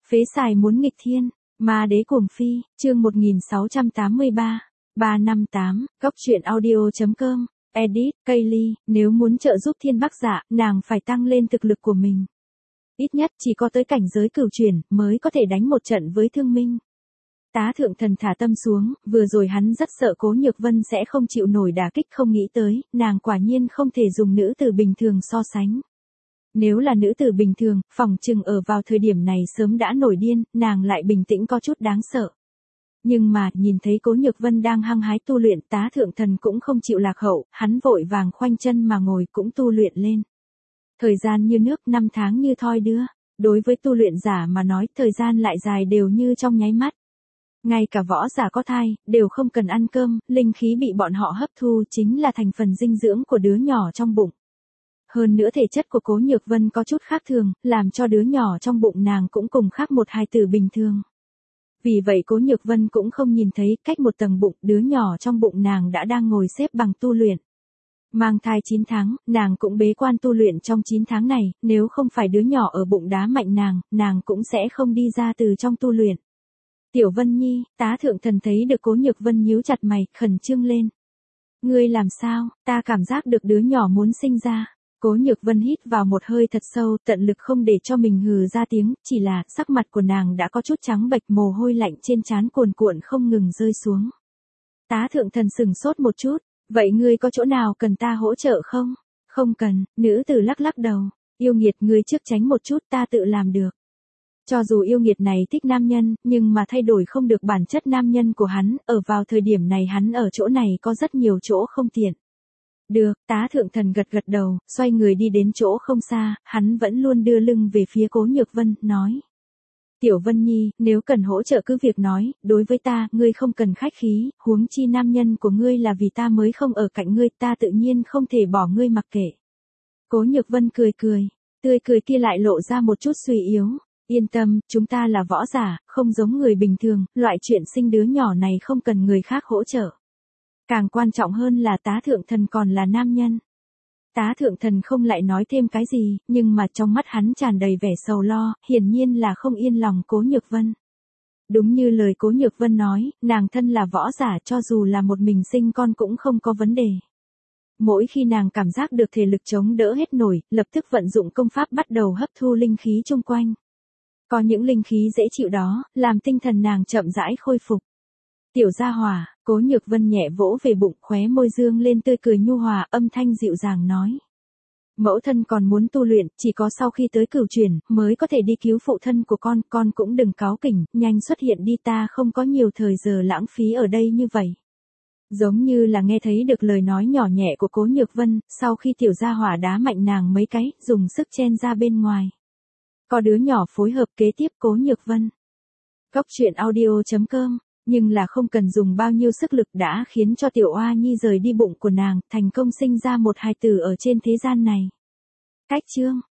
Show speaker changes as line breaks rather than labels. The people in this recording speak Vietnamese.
Phế xài muốn nghịch thiên, ma đế cuồng phi, chương 1683, 358, Cóc truyện audio.com, edit, Kaylee, nếu muốn trợ giúp thiên bắc dạ, nàng phải tăng lên thực lực của mình. Ít nhất chỉ có tới cảnh giới cửu chuyển, mới có thể đánh một trận với thương minh. Tá thượng thần thả tâm xuống, vừa rồi hắn rất sợ Cố Nhược Vân sẽ không chịu nổi đả kích, không nghĩ tới, nàng quả nhiên không thể dùng nữ tử bình thường so sánh. Nếu là nữ tử bình thường, phỏng chừng ở vào thời điểm này sớm đã nổi điên, nàng lại bình tĩnh có chút đáng sợ. Nhưng mà, nhìn thấy Cố Nhược Vân đang hăng hái tu luyện, tá thượng thần cũng không chịu lạc hậu, hắn vội vàng khoanh chân mà ngồi cũng tu luyện lên. Thời gian như nước, năm tháng như thoi đưa, đối với tu luyện giả mà nói, thời gian lại dài đều như trong nháy mắt. Ngay cả võ giả có thai, đều không cần ăn cơm, linh khí bị bọn họ hấp thu chính là thành phần dinh dưỡng của đứa nhỏ trong bụng. Hơn nữa thể chất của Cố Nhược Vân có chút khác thường, làm cho đứa nhỏ trong bụng nàng cũng cùng khác một hài tử bình thường. Vì vậy Cố Nhược Vân cũng không nhìn thấy, cách một tầng bụng, đứa nhỏ trong bụng nàng đã đang ngồi xếp bằng tu luyện. Mang thai 9 tháng, nàng cũng bế quan tu luyện trong 9 tháng này, nếu không phải đứa nhỏ ở bụng đá mạnh nàng cũng sẽ không đi ra từ trong tu luyện. Tiểu Vân Nhi, tá thượng thần thấy được Cố Nhược Vân nhíu chặt mày, khẩn trương lên. Ngươi làm sao, ta cảm giác được đứa nhỏ muốn sinh ra. Cố Nhược Vân hít vào một hơi thật sâu, tận lực không để cho mình hừ ra tiếng, chỉ là, sắc mặt của nàng đã có chút trắng bệch, mồ hôi lạnh trên trán cuồn cuộn không ngừng rơi xuống. Tá thượng thần sừng sốt một chút, vậy ngươi có chỗ nào cần ta hỗ trợ không? Không cần, nữ tử lắc lắc đầu, yêu nghiệt ngươi trước tránh một chút, ta tự làm được. Cho dù yêu nghiệt này thích nam nhân, nhưng mà thay đổi không được bản chất nam nhân của hắn, ở vào thời điểm này hắn ở chỗ này có rất nhiều chỗ không tiện. Được, tá thượng thần gật gật đầu, xoay người đi đến chỗ không xa, hắn vẫn luôn đưa lưng về phía Cố Nhược Vân, nói. Tiểu Vân Nhi, nếu cần hỗ trợ cứ việc nói, đối với ta, ngươi không cần khách khí, huống chi nam nhân của ngươi là vì ta mới không ở cạnh ngươi, ta tự nhiên không thể bỏ ngươi mặc kệ. Cố Nhược Vân cười cười, tươi cười kia lại lộ ra một chút suy yếu. Yên tâm, chúng ta là võ giả, không giống người bình thường, loại chuyện sinh đứa nhỏ này không cần người khác hỗ trợ. Càng quan trọng hơn là tá thượng thần còn là nam nhân. Tá thượng thần không lại nói thêm cái gì, nhưng mà trong mắt hắn tràn đầy vẻ sầu lo, hiển nhiên là không yên lòng Cố Nhược Vân. Đúng như lời Cố Nhược Vân nói, nàng thân là võ giả, cho dù là một mình sinh con cũng không có vấn đề. Mỗi khi nàng cảm giác được thể lực chống đỡ hết nổi, lập tức vận dụng công pháp bắt đầu hấp thu linh khí chung quanh. Có những linh khí dễ chịu đó, làm tinh thần nàng chậm rãi khôi phục. Tiểu gia hỏa, Cố Nhược Vân nhẹ vỗ về bụng, khóe môi dương lên tươi cười nhu hòa, âm thanh dịu dàng nói. Mẫu thân còn muốn tu luyện, chỉ có sau khi tới cửu chuyển, mới có thể đi cứu phụ thân của con cũng đừng cáu kỉnh, nhanh xuất hiện đi, ta không có nhiều thời giờ lãng phí ở đây như vậy. Giống như là nghe thấy được lời nói nhỏ nhẹ của Cố Nhược Vân, sau khi tiểu gia hỏa đá mạnh nàng mấy cái, dùng sức chen ra bên ngoài. Có đứa nhỏ phối hợp kế tiếp Cố Nhược Vân. Cóc truyện audio.com, nhưng là không cần dùng bao nhiêu sức lực đã khiến cho tiểu oa nhi rời đi bụng của nàng, thành công sinh ra một hài tử ở trên thế gian này. Cách chương